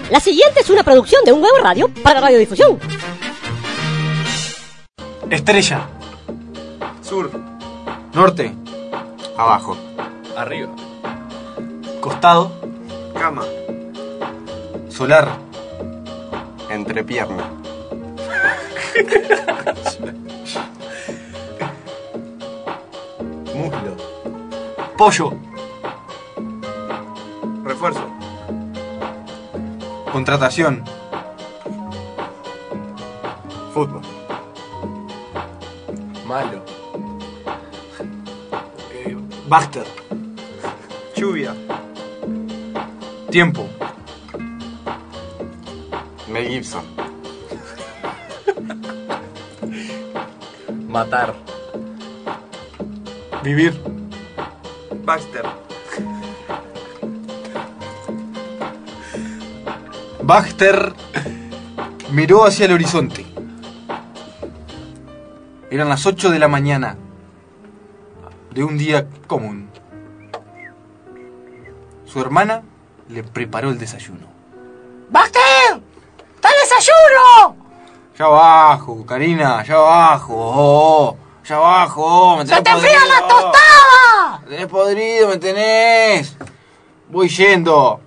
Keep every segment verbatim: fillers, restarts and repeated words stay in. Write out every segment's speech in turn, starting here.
La siguiente es una producción de un web radio para radiodifusión. Estrella. Sur. Norte. Abajo. Arriba. Costado. Cama. Solar. Entrepierna. Muslo. Pollo. Refuerzo. Contratación. Fútbol. Malo. Eh, Baxter. Lluvia. Tiempo. Mel Gibson. Matar. Vivir. Baxter. Baxter miró hacia el horizonte. Eran las ocho de la mañana de un día común. Su hermana le preparó el desayuno. ¡Baxter! ¡Está el desayuno! Ya abajo, Karina, ya abajo. Oh, ya abajo. Me ¡Se te tenés enfría la podrido. tostada! Me tenés podrido, me tenés. Voy yendo.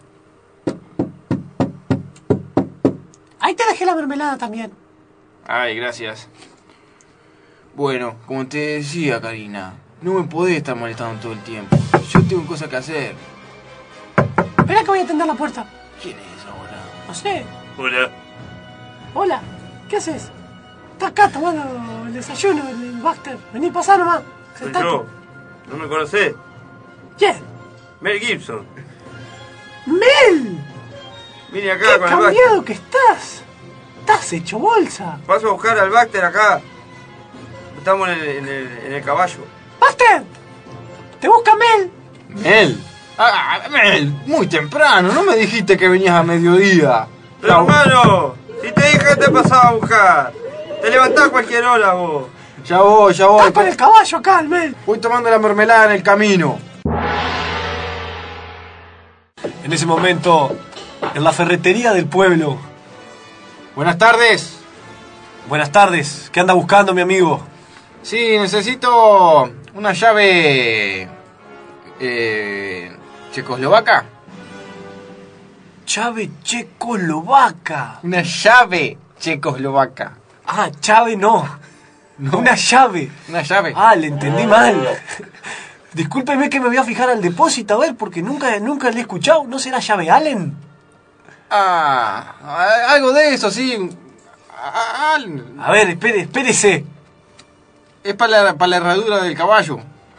Ahí te dejé la mermelada también. Ay, gracias. Bueno, como te decía, Karina, no me podés estar molestando todo el tiempo. Yo tengo cosas que hacer. Espera que voy a atender la puerta. ¿Quién es ahora? No sé. Hola. Hola. ¿Qué haces? Está acá tomando el desayuno, el, el Baxter. Vení, pasá nomás. Soy Sentate. yo. ¿No me conocés? ¿Quién? Mel Gibson. ¡Mel! Vine acá ¡Qué con el cambiado Baxter. que estás! Estás hecho bolsa. Paso a buscar al Baxter acá. Estamos en el, en el, en el caballo. ¡Baxter! ¡Te busca Mel! Mel. Ah, Mel, muy temprano. No me dijiste que venías a mediodía. Pero hermano, si te dije que te pasaba a buscar. Te levantás a cualquier hora vos. Ya voy, ya voy. ¡Estás con el caballo acá, el Mel! Voy tomando la mermelada en el camino. En ese momento, en la ferretería del pueblo. Buenas tardes. Buenas tardes. ¿Qué anda buscando, mi amigo? Sí, necesito una llave... Eh, ¿Checoslovaca? Chave checoslovaca. Una llave checoslovaca. Ah, chave no. No. Una llave. Una llave. Ah, le entendí mal. Discúlpeme que me voy a fijar al depósito, a ver, porque nunca, nunca le he escuchado. ¿No será llave Allen? Ah, algo de eso, sí. Ah, A ver, espere, espérese. es para la, para la herradura del caballo.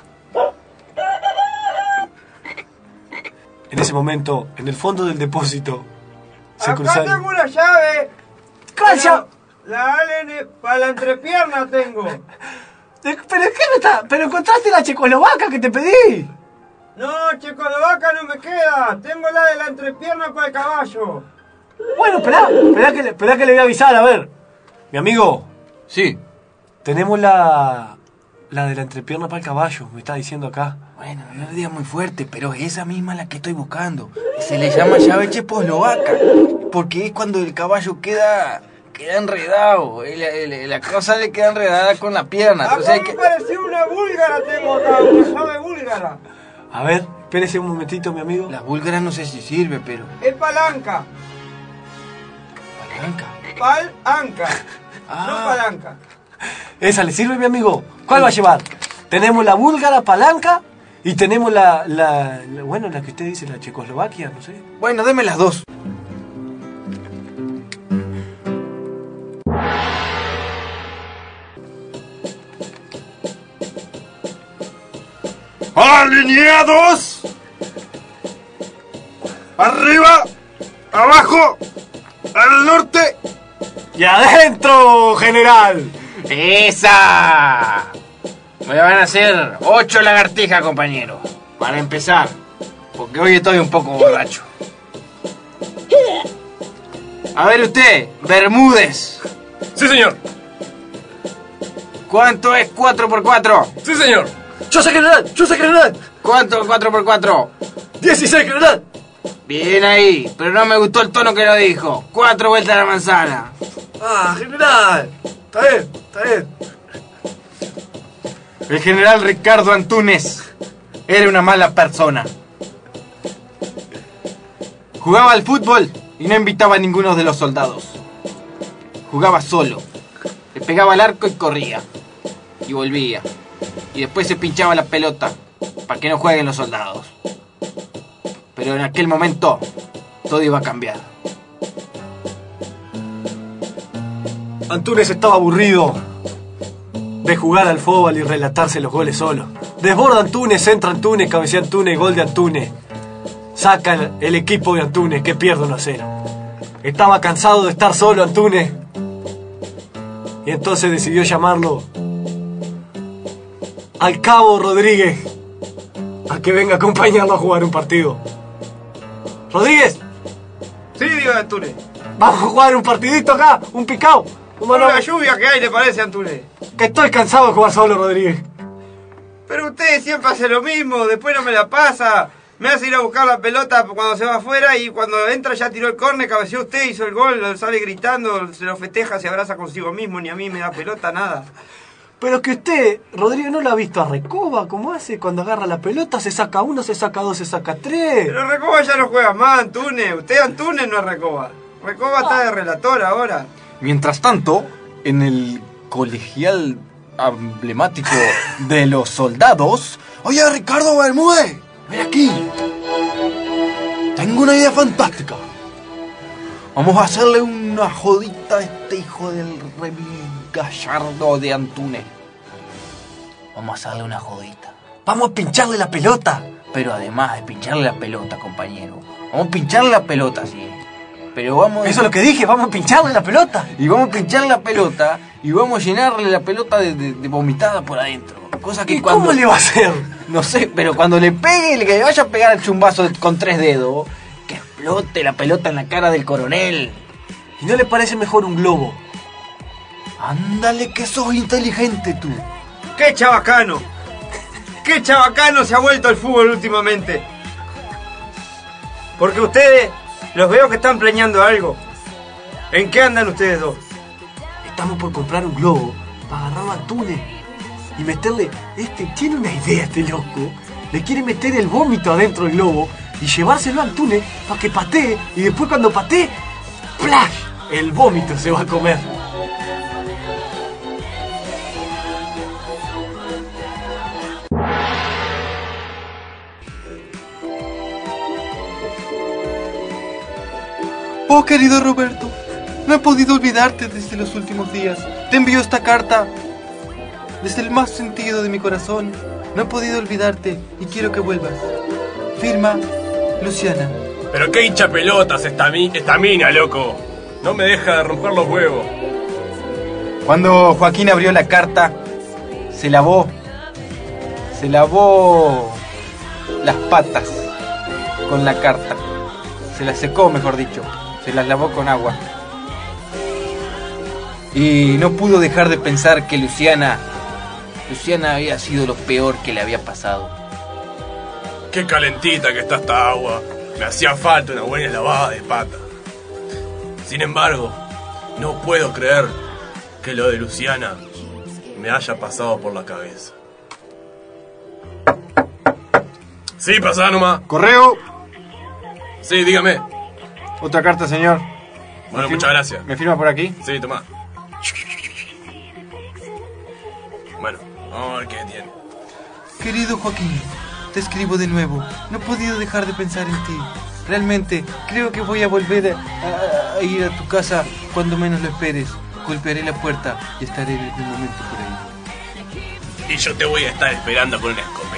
En ese momento, en el fondo del depósito, se Acá cruzaron. tengo una llave. ¿Cuál pero llave? La Allen para la entrepierna tengo. ¿Pero qué me está? ¿Pero encontraste la checoslovaca que te pedí? No, checoslovaca no me queda. Tengo la de la entrepierna para el caballo. Bueno, esperá, esperá que, le- esperá que le voy a avisar, a ver. Mi amigo, Sí. tenemos la... la de la entrepierna para el caballo, me está diciendo acá. Bueno, no le digas muy fuerte, pero es esa misma la que estoy buscando. Se le llama llave checoslovaca, porque es cuando el caballo queda... queda enredado. El- el- la cosa le queda enredada con la pierna. Entonces Acá hay me que... pareció una búlgara tengo acá, una llave búlgara. A ver, espérese un momentito, mi amigo. Las búlgaras no sé si sirve, pero... Es palanca. Palanca. Palanca. Ah. No palanca. ¿Esa le sirve, mi amigo? ¿Cuál va a llevar? Tenemos la búlgara palanca y tenemos la, la, la- bueno, la que usted dice, la Checoslovaquia, no sé. Bueno, deme las dos. ¡Alineados! ¡Arriba! ¡Abajo! ¡Al norte! ¡Y adentro, general! ¡Esa! Me van a hacer ocho lagartijas, compañero. Para empezar. Porque hoy estoy un poco borracho. A ver usted, Bermúdez. Sí, señor. ¿Cuánto es cuatro por cuatro? Sí, señor. ¡Yo sé, general! ¡Yo sé, general! ¿Cuánto es cuatro por cuatro? ¡dieciséis, general! Bien ahí, pero no me gustó el tono que lo dijo. Cuatro vueltas a la manzana. Ah, general. Está bien, está bien. El general Ricardo Antúnez era una mala persona. Jugaba al fútbol y no invitaba a ninguno de los soldados. Jugaba solo. Le pegaba al arco y corría. Y volvía. Y después se pinchaba la pelota para que no jueguen los soldados. Pero en aquel momento todo iba a cambiar. Antúnez estaba aburrido de jugar al fútbol y relatarse los goles solo. Desborda Antúnez, entra Antúnez, cabecea Antúnez, gol de Antúnez. Saca el, el equipo de Antúnez, que pierde uno a cero. Estaba cansado de estar solo Antúnez. Y entonces decidió llamarlo al Cabo Rodríguez a que venga a acompañarlo a jugar un partido. Rodríguez, Sí, digo Antúnez. vamos a jugar un partidito acá, un picao. ¿Cómo Con no? la lluvia que hay, ¿le parece, Antúnez? Que estoy cansado de jugar solo, Rodríguez. Pero usted siempre hace lo mismo, después no me la pasa. Me hace ir a buscar la pelota cuando se va afuera y cuando entra ya tiró el córner, cabeceó usted, hizo el gol, sale gritando, se lo festeja, se abraza consigo mismo, ni a mí me da pelota, nada. Pero que usted, Rodríguez, ¿no lo ha visto a Recoba? ¿Cómo hace? Cuando agarra la pelota, se saca uno, se saca dos, se saca tres. Pero Recoba ya no juega más, Antúnez. Usted Antúnez no es Recoba. Recoba está de relator ahora. Mientras tanto, en el colegial emblemático de los soldados... Oye, Ricardo Bermúdez, ven aquí. Tengo una idea fantástica. Vamos a hacerle una jodita a este hijo del remil gallardo de Antúnez. Vamos a hacerle una jodita. Vamos a pincharle la pelota. Pero además de pincharle la pelota, compañero. Vamos a pincharle la pelota, sí. Pero vamos... Eso es lo que dije, vamos a pincharle la pelota. Y vamos a pinchar la pelota y vamos a llenarle la pelota de, de, de vomitada por adentro. Cosa que ¿Y cuando... cómo le va a hacer? No sé, pero cuando le pegue, le que le vaya a pegar el chumbazo con tres dedos, que explote la pelota en la cara del coronel. ¿Y no le parece mejor un globo? Ándale, que sos inteligente tú. ¡Qué chabacano! ¡Qué chabacano se ha vuelto el fútbol últimamente! Porque ustedes, los veo que están planeando algo. ¿En qué andan ustedes dos? Estamos por comprar un globo para agarrarlo a Antúnez y meterle... Este tiene una idea, este loco. Le quiere meter el vómito adentro del globo y llevárselo a Antúnez para que patee. Y después cuando patee, ¡plash! El vómito se va a comer. Oh, querido Roberto, no he podido olvidarte desde los últimos días. Te envío esta carta desde el más sentido de mi corazón. No he podido olvidarte y quiero que vuelvas. Firma, Luciana. Pero qué hincha pelotas esta, mi, esta mina, loco. No me deja de romper los huevos. Cuando Joaquín abrió la carta, se lavó, se lavó las patas con la carta. Se las secó, mejor dicho. Se las lavó con agua. Y no pudo dejar de pensar que Luciana... Luciana había sido lo peor que le había pasado. Qué calentita que está esta agua. Me hacía falta una buena lavada de pata. Sin embargo, no puedo creer que lo de Luciana me haya pasado por la cabeza. Sí, pasá nomás. Correo. Sí, dígame. Otra carta, señor. Bueno, muchas gracias. ¿Me firma por aquí? Sí, toma. Bueno, vamos a ver qué tiene. Querido Joaquín, te escribo de nuevo. No he podido dejar de pensar en ti. Realmente, creo que voy a volver a, a, a ir a tu casa cuando menos lo esperes. Golpearé la puerta y estaré en algún momento por ahí. Y yo te voy a estar esperando con una escopeta.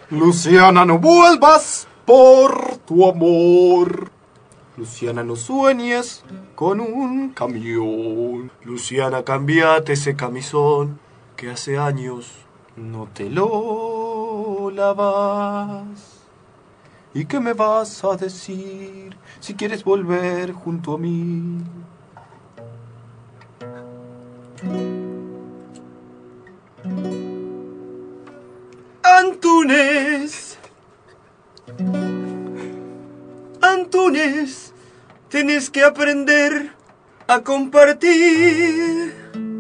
Luciana, no vuelvas por tu amor. Luciana, no sueñes con un camión. Luciana, cambiate ese camisón que hace años no te lo lavas. ¿Y qué me vas a decir si quieres volver junto a mí? Antunes, Antunes, tienes que aprender a compartir.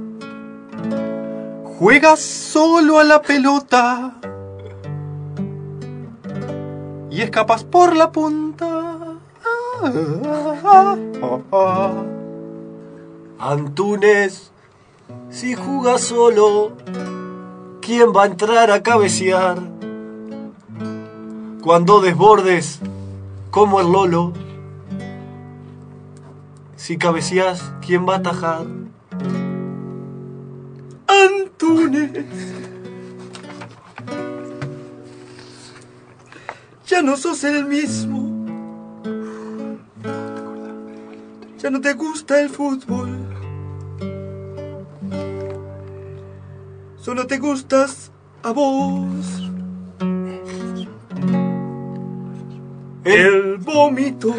Juegas solo a la pelota y escapas por la punta. Antunes, si jugas solo, ¿quién va a entrar a cabecear? Cuando desbordes como el Lolo, si cabeceás, ¿quién va a atajar? Antunes, ya no sos el mismo. Ya no te gusta el fútbol. Solo te gustas a vos. El vómito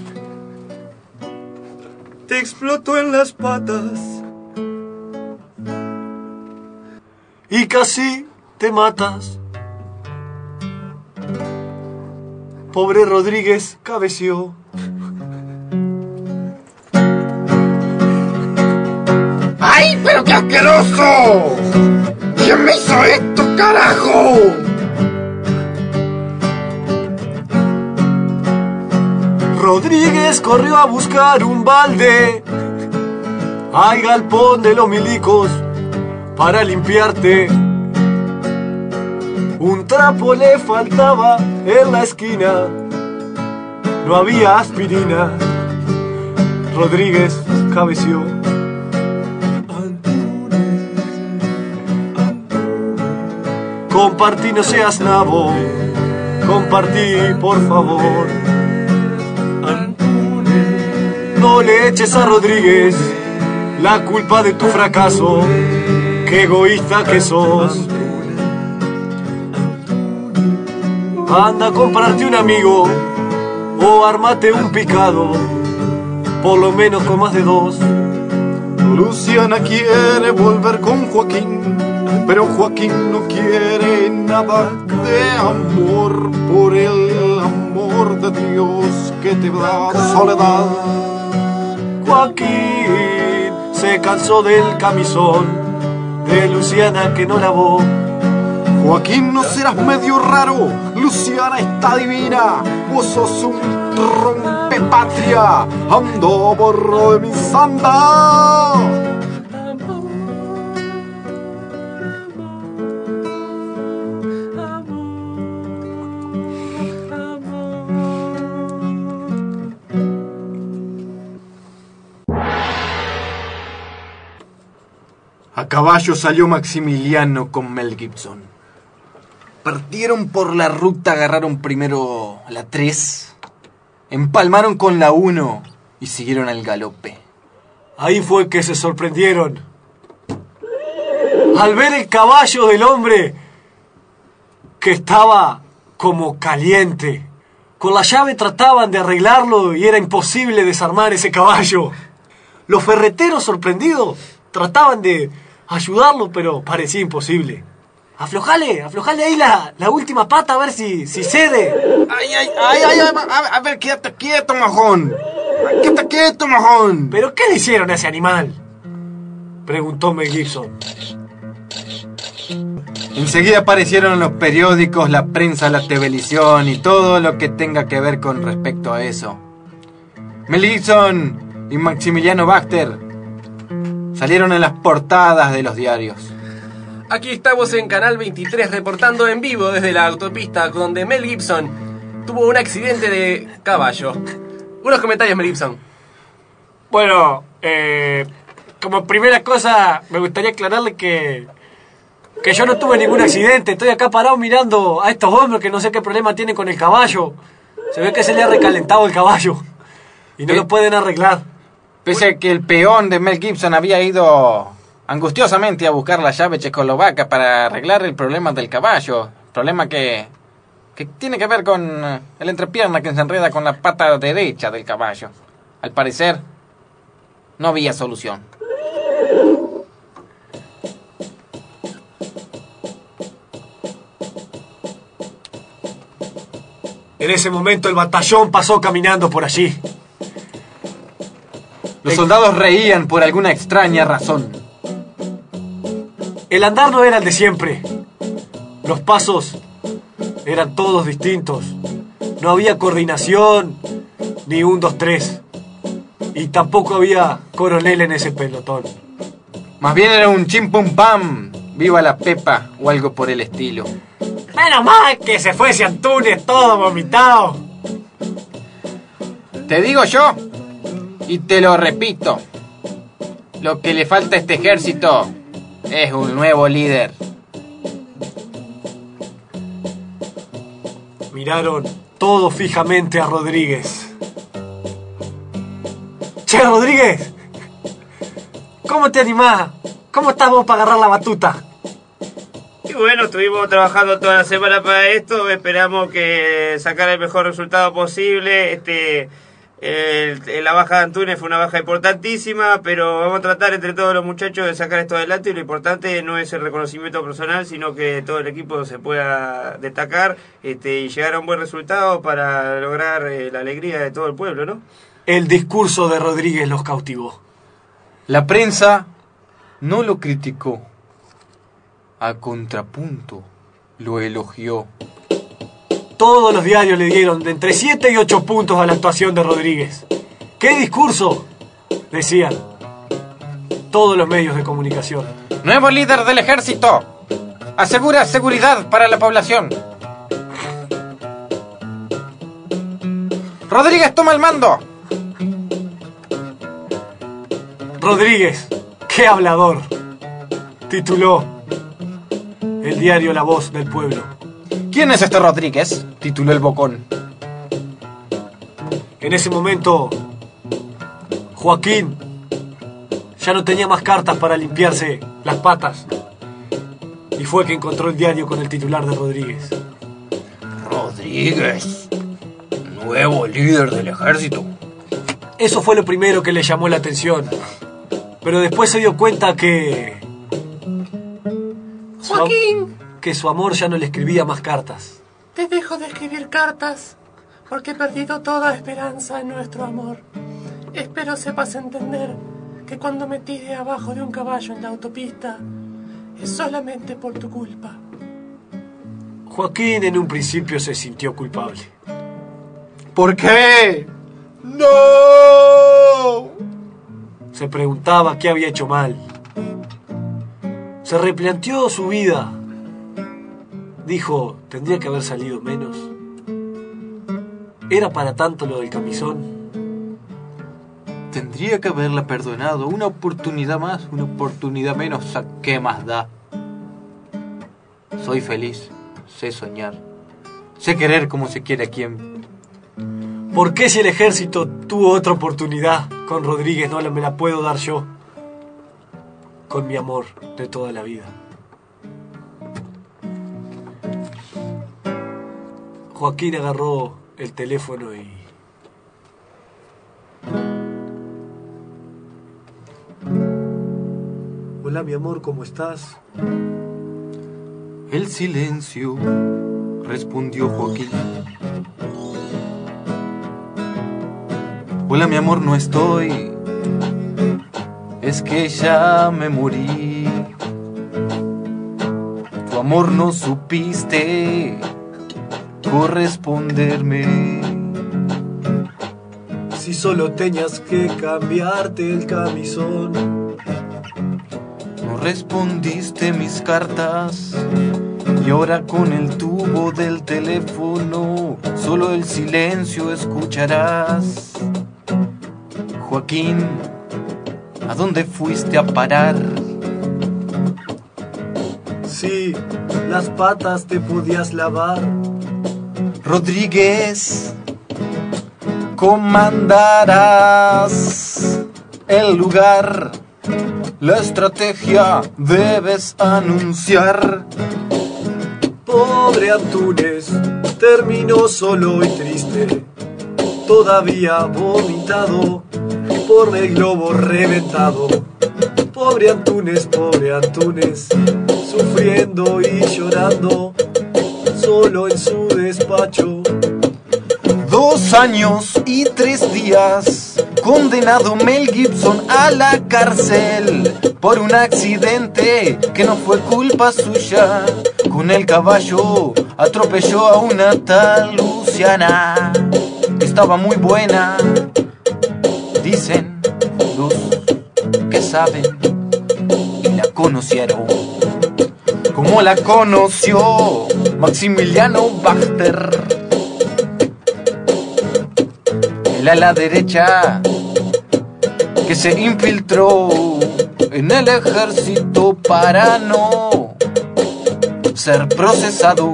te explotó en las patas y casi te matas. Pobre Rodríguez cabeció. ¡Ay, pero qué asqueroso! ¿Quién me hizo esto, carajo? Rodríguez corrió a buscar un balde al galpón de los milicos para limpiarte. Un trapo le faltaba en la esquina, no había aspirina. Rodríguez cabeció. Compartí, no seas nabo, compartí, por favor. No le eches a Rodríguez la culpa de tu fracaso, qué egoísta que sos. Anda a comprarte un amigo o armate un picado, por lo menos con más de dos. Luciana quiere volver con Joaquín, pero Joaquín no quiere nada de amor, por el amor de Dios que te da soledad. Joaquín se cansó del camisón de Luciana que no lavó. Joaquín, no serás medio raro, Luciana está divina, vos sos un rompepatria, ando borro de mi santa. A caballo salió Maximiliano con Mel Gibson. Partieron por la ruta, agarraron primero la tres, empalmaron con la uno y siguieron al galope. Ahí fue que se sorprendieron al ver el caballo del hombre, que estaba como caliente. Con la llave trataban de arreglarlo y era imposible desarmar ese caballo. Los ferreteros, sorprendidos, trataban de ayudarlo, pero parecía imposible. Aflojale, aflojale ahí la, la última pata a ver si, si cede. Ay, ay, ay, ay, ay, a, a ver, quédate quieto, majón. Quédate quieto, majón. ¿Pero qué le hicieron a ese animal?, preguntó Mel Gibson. Enseguida aparecieron en los periódicos, la prensa, la televisión y todo lo que tenga que ver con respecto a eso. Mel Gibson y Maximiliano Baxter salieron en las portadas de los diarios. Aquí estamos en Canal veintitrés reportando en vivo desde la autopista donde Mel Gibson tuvo un accidente de caballo. Unos comentarios, Mel Gibson. Bueno, eh, como primera cosa me gustaría aclararle que Que yo no tuve ningún accidente. Estoy acá parado mirando a estos hombres que no sé qué problema tienen con el caballo. Se ve que se le ha recalentado el caballo. Y no ¿Eh? lo pueden arreglar. Pese a que el peón de Mel Gibson había ido angustiosamente a buscar la llave checoslovaca para arreglar el problema del caballo. Problema que, que tiene que ver con eh, el entrepierna que se enreda con la pata derecha del caballo. Al parecer, no había solución. En ese momento el batallón pasó caminando por allí. Los soldados reían por alguna extraña razón. El andar no era el de siempre. Los pasos eran todos distintos. No había coordinación, ni un, dos, tres. Y tampoco había coronel en ese pelotón. Más bien era un chim pum pam, viva la Pepa o algo por el estilo. Menos mal que se fuese Antunes todo vomitado. Te digo yo, y te lo repito, lo que le falta a este ejército es un nuevo líder. Miraron todos fijamente a Rodríguez. Che, Rodríguez, ¿cómo te animás? ¿Cómo estás vos para agarrar la batuta? Y bueno, estuvimos trabajando toda la semana para esto, esperamos que sacar el mejor resultado posible. Este, el, el- la baja de Antunes fue una baja importantísima, pero vamos a tratar entre todos los muchachos de sacar esto adelante, y lo importante no es el reconocimiento personal, sino que todo el equipo se pueda destacar este, y llegar a un buen resultado para lograr eh, la alegría de todo el pueblo, ¿no? El discurso de Rodríguez los cautivó. La prensa no lo criticó. A contrapunto, lo elogió. Todos los diarios le dieron de entre siete y ocho puntos a la actuación de Rodríguez. ¿Qué discurso? Decían todos los medios de comunicación. Nuevo líder del ejército. Asegura seguridad para la población. Rodríguez toma el mando. Rodríguez, qué hablador, tituló el diario La Voz del Pueblo. ¿Quién es este Rodríguez?, tituló el Bocón. En ese momento, Joaquín ya no tenía más cartas para limpiarse las patas. Y fue que encontró el diario con el titular de Rodríguez. Rodríguez, nuevo líder del ejército. Eso fue lo primero que le llamó la atención. Pero después se dio cuenta que... su am- Joaquín, que su amor ya no le escribía más cartas. te dejo de escribir cartas porque he perdido toda esperanza en nuestro amor. Espero sepas entender que cuando me tire abajo de un caballo en la autopista es solamente por tu culpa. Joaquín en un principio se sintió culpable. ¿Por qué? ¡No! Se preguntaba qué había hecho mal. Se replanteó su vida. Dijo, tendría que haber salido menos. ¿Era para tanto lo del camisón? Tendría que haberla perdonado. Una oportunidad más, una oportunidad menos. ¿A qué más da? Soy feliz. Sé soñar. Sé querer como se quiere a quien. ¿Por qué si el ejército tuvo otra oportunidad con Rodríguez no la- me la puedo dar yo? Con mi amor de toda la vida. Joaquín agarró el teléfono y... Hola, mi amor, ¿cómo estás? El silencio, respondió Joaquín. Hola, mi amor, no estoy. Es que ya me morí. Tu amor no supiste corresponderme. Si solo tenías que cambiarte el camisón. No respondiste mis cartas. Y ahora con el tubo del teléfono solo el silencio escucharás. Joaquín, ¿a dónde fuiste a parar? Sí, las patas te podías lavar. Rodríguez, comandarás el lugar. La estrategia debes anunciar. Pobre Antunes, terminó solo y triste, todavía vomitado por el globo reventado. Pobre Antunes, pobre Antunes, sufriendo y llorando, solo en su despacho. Dos años y tres días, condenado Mel Gibson a la cárcel por un accidente que no fue culpa suya. Con el caballo atropelló a una tal Luciana, que estaba muy buena. Dicen los que saben y la conocieron. Como la conoció Maximiliano Baxter, el ala derecha que se infiltró en el ejército para no ser procesado.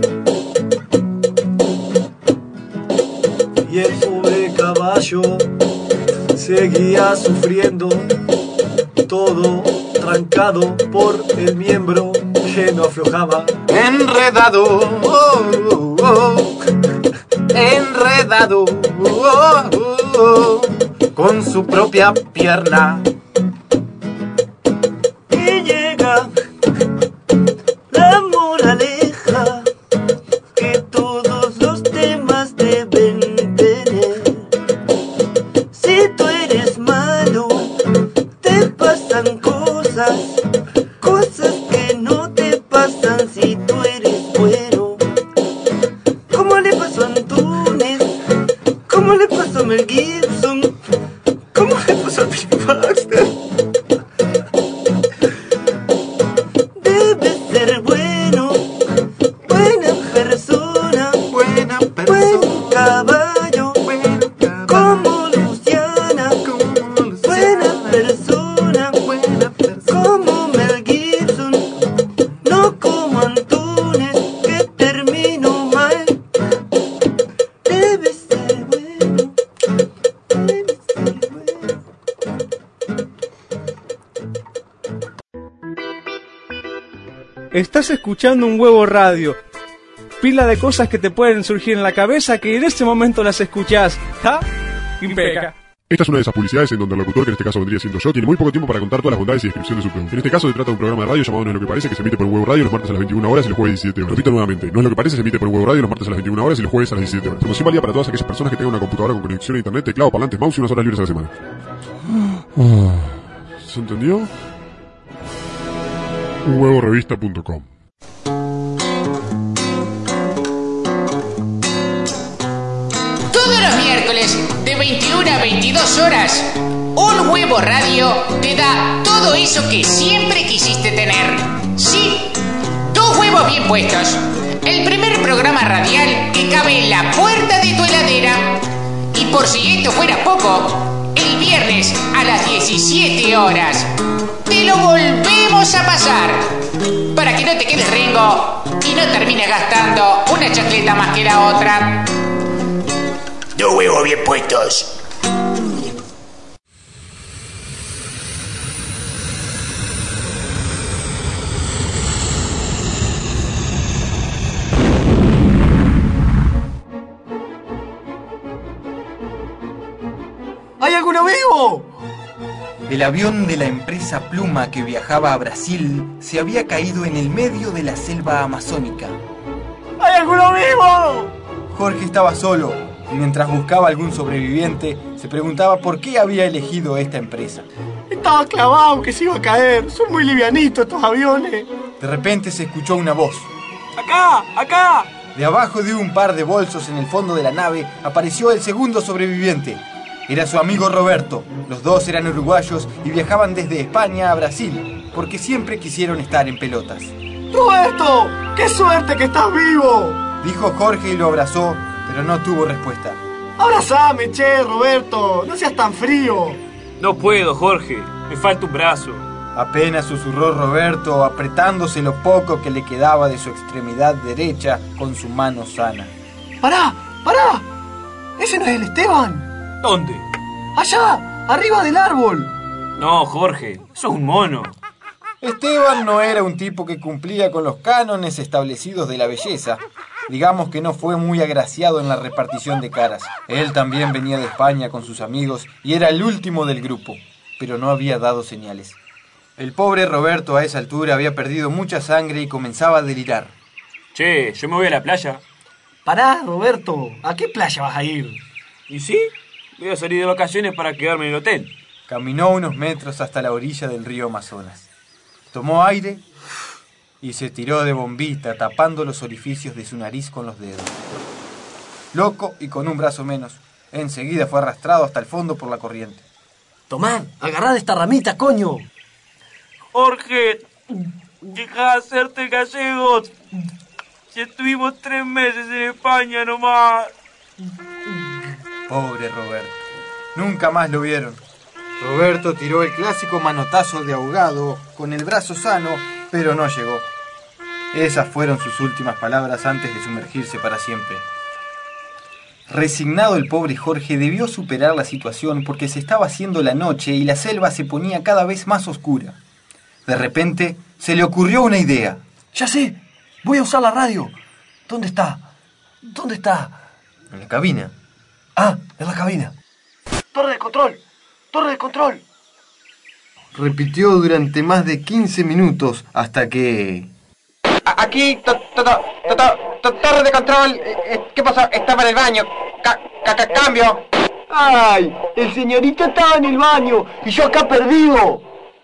Y el pobre caballo seguía sufriendo, todo trancado por el miembro que no aflojaba. Enredado, oh, oh, oh, enredado, oh, oh, oh, con su propia pierna. Y llega la moraleja que todos los temas deben tener. Si tú eres malo, te pasan cosas, cosas que no te pasan si tú eres bueno. ¿Cómo le pasó a Antunes? ¿Cómo le pasó a Mel Gibson? ¿Cómo le pasó a Bill Baxter? Debes ser bueno, buena persona, Buena buen persona, caballo, buena caballo, como Luciana, como buena Luciana, persona, buena persona. como Mel Gibson, no como Antunes, que terminó mal. Debes ser bueno, debes ser bueno. Estás escuchando un huevo radio. Pila de cosas que te pueden surgir en la cabeza que en ese momento las escuchás. ¿Ja? Impeca. Esta es una de esas publicidades en donde el locutor, que en este caso vendría siendo yo, tiene muy poco tiempo para contar todas las bondades y descripción de su producto. En este caso se trata de un programa de radio llamado No es lo que parece, que se emite por un huevo radio los martes a las veintiuna horas y los jueves a las diecisiete horas. Repito nuevamente, No es lo que parece, se emite por un huevo radio los martes a las veintiuna horas y los jueves a las diecisiete horas. Promoción válida para todas aquellas personas que tengan una computadora con conexión a internet, teclado, parlantes, mouse y unas horas libres a la semana. ¿Se entendió? un huevo revista punto com. Todos los miércoles de veintiuna a veintidós horas, Un Huevo Radio te da todo eso que siempre quisiste tener. Sí, dos huevos bien puestos. El primer programa radial que cabe en la puerta de tu heladera. Y por si esto fuera poco, el viernes a las diecisiete horas te lo volvemos a pasar, para que no te quedes rengo y no termines gastando una chacleta más que la otra. Dos huevos bien puestos. ¿Hay alguno vivo? El avión de la empresa Pluma que viajaba a Brasil se había caído en el medio de la selva amazónica. ¿Hay alguno vivo? Jorge estaba solo y mientras buscaba algún sobreviviente se preguntaba por qué había elegido esta empresa. Estaba clavado que se iba a caer. Son muy livianitos estos aviones. De repente se escuchó una voz. ¡Acá! ¡Acá! De abajo de un par de bolsos en el fondo de la nave apareció el segundo sobreviviente. Era su amigo Roberto. Los dos eran uruguayos y viajaban desde España a Brasil, porque siempre quisieron estar en pelotas. ¡Roberto! ¡Qué suerte que estás vivo! Dijo Jorge y lo abrazó, pero no tuvo respuesta. ¡Abrazame, che, Roberto! ¡No seas tan frío! No puedo, Jorge. Me falta un brazo. Apenas susurró Roberto, apretándose lo poco que le quedaba de su extremidad derecha con su mano sana. ¡Pará! ¡Pará! ¡Ese no es el Esteban! ¿Dónde? ¡Allá! ¡Arriba del árbol! No, Jorge, sos un mono. Esteban no era un tipo que cumplía con los cánones establecidos de la belleza. Digamos que no fue muy agraciado en la repartición de caras. Él también venía de España con sus amigos y era el último del grupo, pero no había dado señales. El pobre Roberto a esa altura había perdido mucha sangre y comenzaba a delirar. Che, yo me voy a la playa. Pará, Roberto, ¿a qué playa vas a ir? ¿Y sí? Voy a salir de vacaciones para quedarme en el hotel. Caminó unos metros hasta la orilla del río Amazonas. Tomó aire y se tiró de bombita, tapando los orificios de su nariz con los dedos. Loco y con un brazo menos, enseguida fue arrastrado hasta el fondo por la corriente. Tomá, agarrá de esta ramita, coño. Jorge, deja de hacerte gallegos. Si estuvimos tres meses en España nomás. Pobre Roberto. Nunca más lo vieron. Roberto tiró el clásico manotazo de ahogado con el brazo sano, pero no llegó. Esas fueron sus últimas palabras antes de sumergirse para siempre. Resignado, el pobre Jorge debió superar la situación porque se estaba haciendo la noche y la selva se ponía cada vez más oscura. De repente se le ocurrió una idea. Ya sé, voy a usar la radio. ¿Dónde está? ¿Dónde está? En la cabina. Ah, en la cabina. Torre de control. Torre de control. Repitió durante más de quince minutos hasta que... Aquí, to, to, to, to, to, torre de control. ¿Qué pasó? Estaba en el baño. Ca, ca, ca, cambio. ¡Ay! El señorito estaba en el baño y yo acá perdido.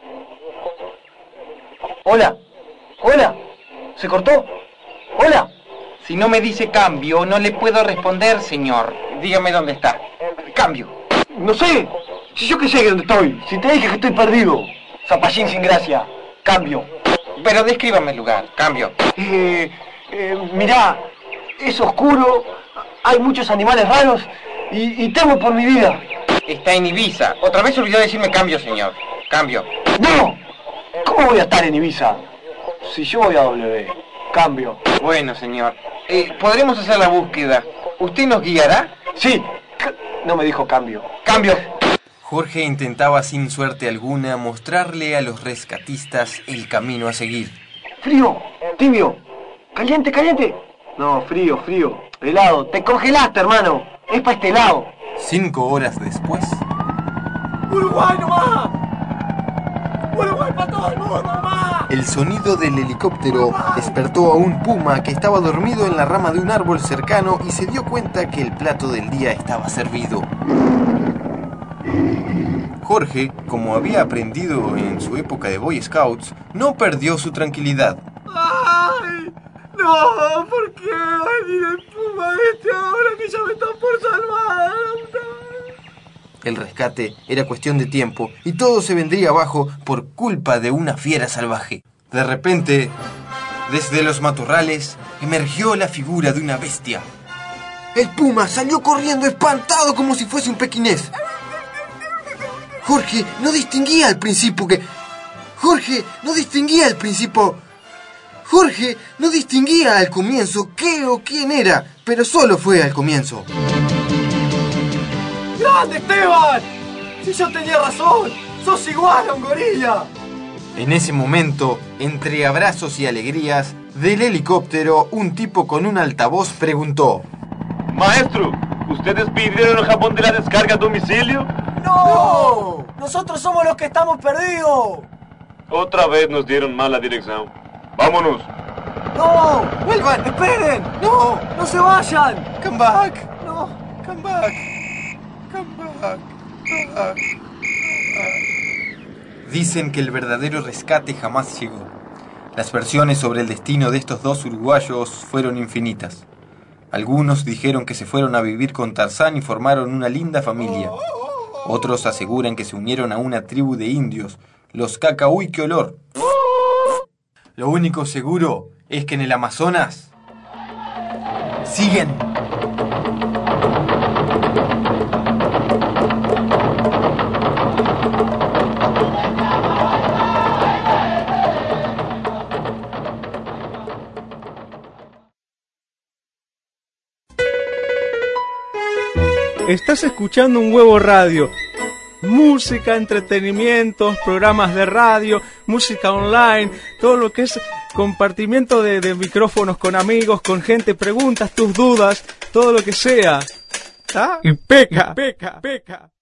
Hola. Hola. ¿Se cortó? Hola. Si no me dice cambio, no le puedo responder, señor. Dígame dónde está. Cambio. No sé. Si yo que sé dónde estoy. Si te dije que estoy perdido. Zapallín sin gracia. Cambio. Pero descríbame el lugar. Cambio. Eh, eh, mirá, es oscuro, hay muchos animales raros y, y temo por mi vida. Está en Ibiza. Otra vez olvidó decirme cambio, señor. Cambio. ¡No! ¿Cómo voy a estar en Ibiza? Si yo voy a W. Cambio. Bueno, señor. Eh, podremos hacer la búsqueda. ¿Usted nos guiará? Sí. No me dijo cambio. Cambio. Jorge intentaba sin suerte alguna mostrarle a los rescatistas el camino a seguir. Frío, tibio, caliente, caliente. No, frío, frío, helado. Te congelaste, hermano. Es para este lado. Cinco horas después... ¡Uruguay nomás! ¡Uruguay para todo el mundo nomás! El sonido del helicóptero despertó a un puma que estaba dormido en la rama de un árbol cercano y se dio cuenta que el plato del día estaba servido. Jorge, como había aprendido en su época de Boy Scouts, no perdió su tranquilidad. ¡Ay! ¡No! ¿Por qué va a venir el puma este ahora que ya me está por salvar? El rescate era cuestión de tiempo y todo se vendría abajo por culpa de una fiera salvaje. De repente, desde los matorrales, emergió la figura de una bestia. El puma salió corriendo espantado como si fuese un pequinés. Jorge no distinguía al principio que... Jorge no distinguía al principio... Jorge no distinguía al comienzo qué o quién era, pero solo fue al comienzo. ¡Grande, Esteban! Si yo tenía razón, sos igual a un gorila. En ese momento, entre abrazos y alegrías, del helicóptero, un tipo con un altavoz preguntó: Maestro, ¿ustedes pidieron el Japón de la descarga a domicilio? ¡No! ¡Nosotros somos los que estamos perdidos! Otra vez nos dieron mala dirección. ¡Vámonos! ¡No! ¡Vuelvan! ¡Esperen! ¡No! ¡No se vayan! ¡Come back! ¡No! ¡Come back! ¡Come back! Come back! Dicen que el verdadero rescate jamás llegó. Las versiones sobre el destino de estos dos uruguayos fueron infinitas. Algunos dijeron que se fueron a vivir con Tarzán y formaron una linda familia. Otros aseguran que se unieron a una tribu de indios, los Cacahuy que olor. Lo único seguro es que en el Amazonas siguen. Estás escuchando Un Huevo Radio. Música, entretenimientos, programas de radio, música online, todo lo que es compartimiento de, de micrófonos con amigos, con gente, preguntas, tus dudas, todo lo que sea. ¿Ah? Y peca, peca, peca.